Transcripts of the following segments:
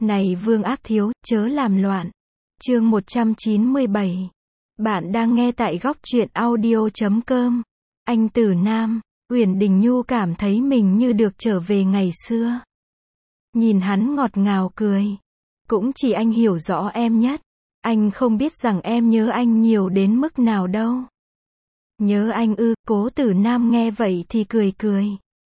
Này Vương Ác Thiếu, chớ làm loạn. Chương 197. Bạn đang nghe tại góc truyện audio.com. Anh Tử Nam, Uyển Đình Nhu cảm thấy mình như được trở về ngày xưa. Nhìn hắn ngọt ngào cười. Cũng chỉ anh hiểu rõ em nhất. Anh không biết rằng em nhớ anh nhiều đến mức nào đâu. Nhớ anh ư? Cố Tử Nam nghe vậy thì cười cười.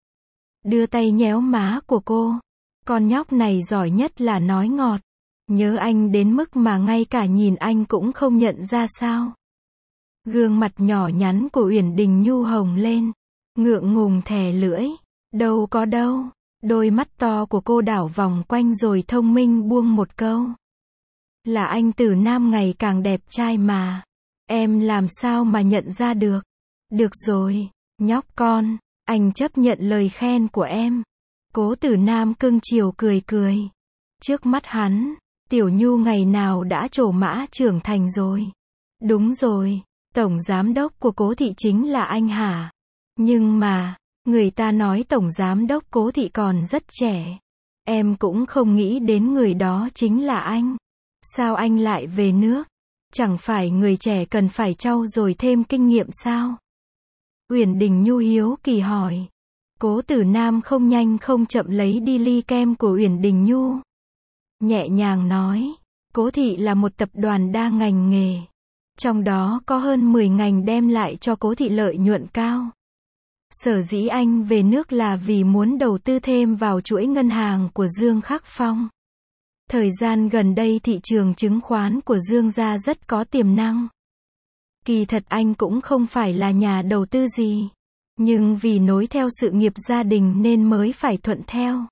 Đưa tay nhéo má của cô. Con nhóc này giỏi nhất là nói ngọt. Nhớ anh đến mức mà ngay cả nhìn anh cũng không nhận ra sao. Gương mặt nhỏ nhắn của Uyển Đình Nhu hồng lên. Ngượng ngùng thè lưỡi. Đâu có đâu. Đôi mắt to của cô đảo vòng quanh rồi thông minh buông một câu. Là anh Tử Nam ngày càng đẹp trai mà. Em làm sao mà nhận ra được. Được rồi, nhóc con, anh chấp nhận lời khen của em. Cố Tử Nam cưng chiều cười cười. Trước mắt hắn, Tiểu Nhu ngày nào đã trổ mã trưởng thành rồi. Đúng rồi, tổng giám đốc của Cố thị chính là anh hả? Nhưng mà, người ta nói tổng giám đốc Cố thị còn rất trẻ. Em cũng không nghĩ đến người đó chính là anh. Sao anh lại về nước? Chẳng phải người trẻ cần phải trau dồi thêm kinh nghiệm sao? Uyển Đình Nhu hiếu kỳ hỏi. Cố Tử Nam không nhanh không chậm lấy đi ly kem của Uyển Đình Nhu. Nhẹ nhàng nói, Cố thị là một tập đoàn đa ngành nghề. Trong đó có hơn 10 ngành đem lại cho Cố thị lợi nhuận cao. Sở dĩ anh về nước là vì muốn đầu tư thêm vào chuỗi ngân hàng của Dương Khắc Phong. Thời gian gần đây thị trường chứng khoán của Dương gia rất có tiềm năng. Kỳ thật anh cũng không phải là nhà đầu tư gì. Nhưng vì nối theo sự nghiệp gia đình nên mới phải thuận theo.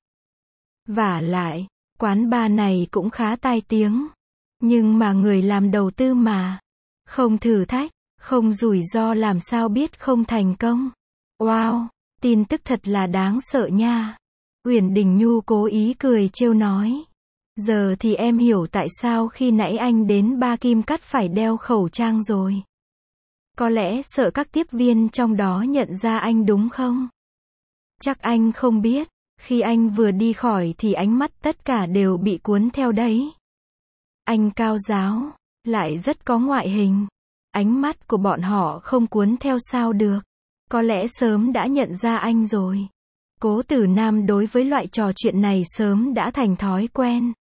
Vả lại, quán bar này cũng khá tai tiếng. Nhưng mà người làm đầu tư mà. Không thử thách, không rủi ro làm sao biết không thành công. Wow, tin tức thật là đáng sợ nha. Uyển Đình Nhu cố ý cười trêu nói. Giờ thì em hiểu tại sao khi nãy anh đến Ba Kim Cắt phải đeo khẩu trang rồi. Có lẽ sợ các tiếp viên trong đó nhận ra anh đúng không? Chắc anh không biết, khi anh vừa đi khỏi thì ánh mắt tất cả đều bị cuốn theo đấy. Anh cao ráo, lại rất có ngoại hình. Ánh mắt của bọn họ không cuốn theo sao được. Có lẽ sớm đã nhận ra anh rồi. Cố Tử Nam đối với loại trò chuyện này sớm đã thành thói quen.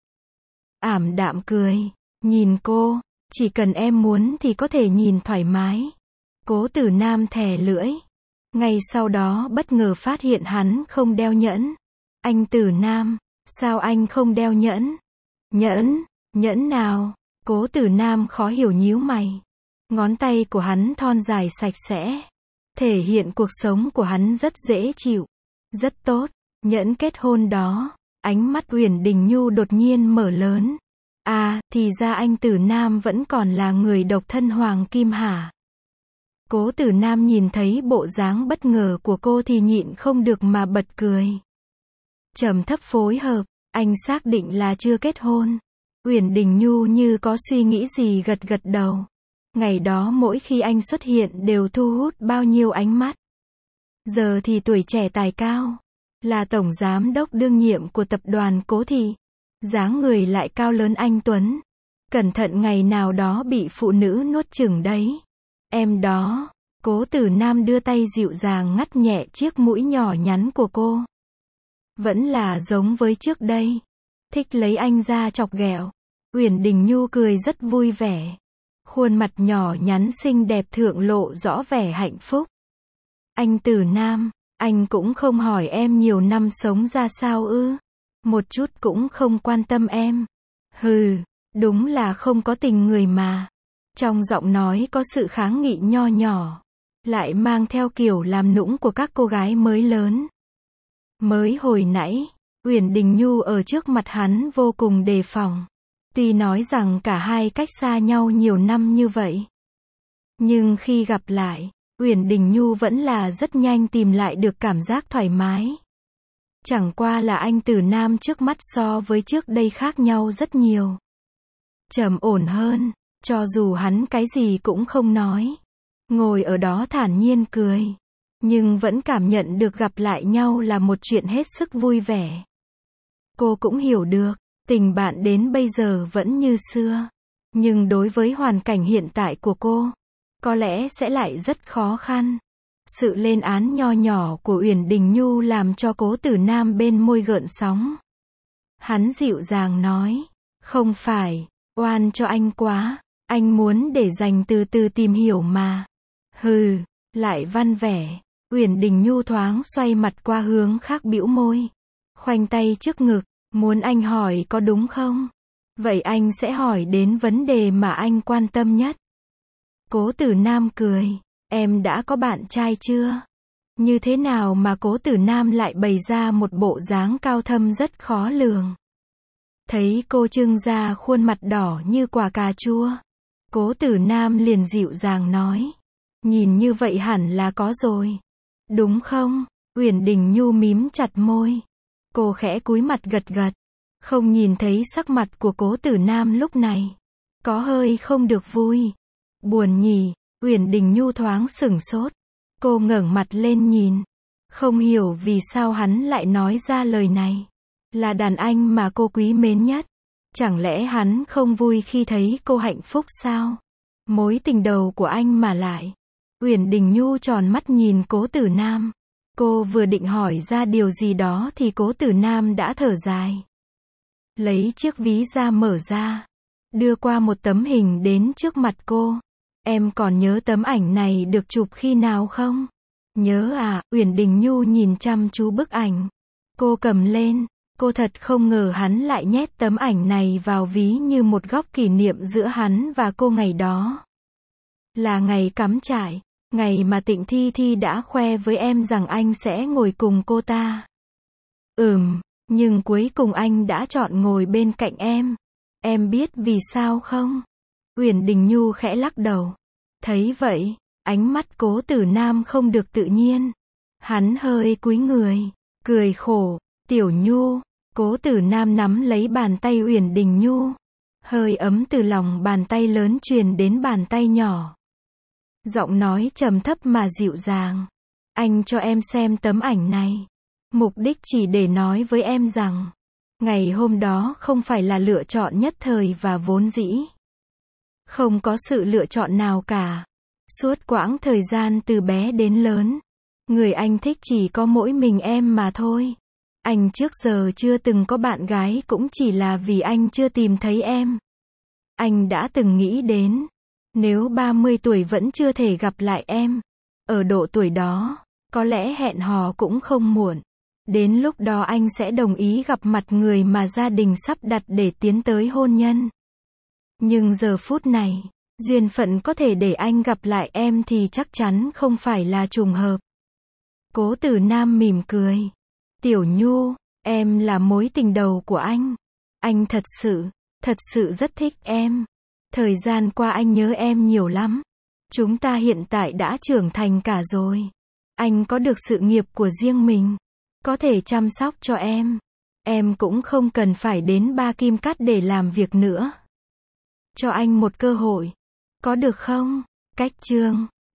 Ảm đạm cười, nhìn cô, chỉ cần em muốn thì có thể nhìn thoải mái. Cố Tử Nam thè lưỡi. Ngay sau đó bất ngờ phát hiện hắn không đeo nhẫn. Anh Tử Nam, sao anh không đeo nhẫn? Nhẫn nào? Cố Tử Nam khó hiểu nhíu mày. Ngón tay của hắn thon dài sạch sẽ. Thể hiện cuộc sống của hắn rất dễ chịu. Rất tốt, nhẫn kết hôn đó. Ánh mắt Uyển Đình Nhu đột nhiên mở lớn. À, thì ra anh Tử Nam vẫn còn là người độc thân hoàng kim hả? Cố Tử Nam nhìn thấy bộ dáng bất ngờ của cô thì nhịn không được mà bật cười. Trầm thấp phối hợp, anh xác định là chưa kết hôn. Uyển Đình Nhu như có suy nghĩ gì gật gật đầu. Ngày đó mỗi khi anh xuất hiện đều thu hút bao nhiêu ánh mắt. Giờ thì tuổi trẻ tài cao. Là tổng giám đốc đương nhiệm của tập đoàn Cố thị. Dáng người lại cao lớn anh tuấn. Cẩn thận ngày nào đó bị phụ nữ nuốt chửng đấy. Em đó. Cố Tử Nam đưa tay dịu dàng ngắt nhẹ chiếc mũi nhỏ nhắn của cô. Vẫn là giống với trước đây. Thích lấy anh ra chọc ghẹo. Uyển Đình Nhu cười rất vui vẻ. Khuôn mặt nhỏ nhắn xinh đẹp thượng lộ rõ vẻ hạnh phúc. Anh Tử Nam, anh cũng không hỏi em nhiều năm sống ra sao ư? Một chút cũng không quan tâm em. Hừ, đúng là không có tình người mà. Trong giọng nói có sự kháng nghị nho nhỏ. Lại mang theo kiểu làm nũng của các cô gái mới lớn. Mới hồi nãy, Uyển Đình Nhu ở trước mặt hắn vô cùng đề phòng. Tuy nói rằng cả hai cách xa nhau nhiều năm như vậy. Nhưng khi gặp lại, Uyển Đình Nhu vẫn là rất nhanh tìm lại được cảm giác thoải mái. Chẳng qua là anh Tử Nam trước mắt so với trước đây khác nhau rất nhiều. Trầm ổn hơn, cho dù hắn cái gì cũng không nói. Ngồi ở đó thản nhiên cười. Nhưng vẫn cảm nhận được gặp lại nhau là một chuyện hết sức vui vẻ. Cô cũng hiểu được, Tình bạn đến bây giờ vẫn như xưa. Nhưng đối với hoàn cảnh hiện tại của cô, có lẽ sẽ lại rất khó khăn. Sự lên án nho nhỏ của Uyển Đình Nhu làm cho Cố Tử Nam bên môi gợn sóng. Hắn dịu dàng nói, không phải, oan cho anh quá, anh muốn để dành từ từ tìm hiểu mà. Hừ, lại văn vẻ. Uyển Đình Nhu thoáng xoay mặt qua hướng khác bĩu môi. Khoanh tay trước ngực, muốn anh hỏi có đúng không? Vậy anh sẽ hỏi đến vấn đề mà anh quan tâm nhất. Cố Tử Nam cười, em đã có bạn trai chưa? Như thế nào mà Cố Tử Nam lại bày ra một bộ dáng cao thâm rất khó lường. Thấy cô trưng ra khuôn mặt đỏ như quả cà chua. Cố Tử Nam liền dịu dàng nói, nhìn như vậy hẳn là có rồi. Đúng không? Uyển Đình Nhu mím chặt môi. Cô khẽ cúi mặt gật gật. Không nhìn thấy sắc mặt của Cố Tử Nam lúc này. Có hơi không được vui. Buồn nhỉ, Uyển Đình Nhu thoáng sửng sốt. Cô ngẩng mặt lên nhìn. Không hiểu vì sao hắn lại nói ra lời này. Là đàn anh mà cô quý mến nhất. Chẳng lẽ hắn không vui khi thấy cô hạnh phúc sao? Mối tình đầu của anh mà lại. Uyển Đình Nhu tròn mắt nhìn Cố Tử Nam. Cô vừa định hỏi ra điều gì đó thì Cố Tử Nam đã thở dài. Lấy chiếc ví da mở ra. Đưa qua một tấm hình đến trước mặt cô. Em còn nhớ tấm ảnh này được chụp khi nào không? Nhớ à, Uyển Đình Nhu nhìn chăm chú bức ảnh. Cô cầm lên. Cô thật không ngờ hắn lại nhét tấm ảnh này vào ví như một góc kỷ niệm giữa hắn và cô ngày đó. Là ngày cắm trại. Ngày mà Tịnh Thi Thi đã khoe với em rằng anh sẽ ngồi cùng cô ta. Nhưng cuối cùng anh đã chọn ngồi bên cạnh em. Em biết vì sao không? Uyển Đình Nhu khẽ lắc đầu. Thấy vậy, ánh mắt Cố Tử Nam không được tự nhiên. Hắn hơi cúi người, cười khổ, Tiểu Nhu. Cố Tử Nam nắm lấy bàn tay Uyển Đình Nhu. Hơi ấm từ lòng bàn tay lớn truyền đến bàn tay nhỏ. Giọng nói trầm thấp mà dịu dàng. Anh cho em xem tấm ảnh này. Mục đích chỉ để nói với em rằng, ngày hôm đó không phải là lựa chọn nhất thời và vốn dĩ. Không có sự lựa chọn nào cả. Suốt quãng thời gian từ bé đến lớn, người anh thích chỉ có mỗi mình em mà thôi. Anh trước giờ chưa từng có bạn gái cũng chỉ là vì anh chưa tìm thấy em. Anh đã từng nghĩ đến, nếu 30 tuổi vẫn chưa thể gặp lại em, ở độ tuổi đó, có lẽ hẹn hò cũng không muộn. Đến lúc đó anh sẽ đồng ý gặp mặt người mà gia đình sắp đặt để tiến tới hôn nhân. Nhưng giờ phút này, duyên phận có thể để anh gặp lại em thì chắc chắn không phải là trùng hợp. Cố Tử Nam mỉm cười. Tiểu Nhu, em là mối tình đầu của anh. Anh thật sự rất thích em. Thời gian qua anh nhớ em nhiều lắm. Chúng ta hiện tại đã trưởng thành cả rồi. Anh có được sự nghiệp của riêng mình. Có thể chăm sóc cho em. Em cũng không cần phải đến Ba Kim Cát để làm việc nữa. Cho anh một cơ hội. Có được không? Cách chương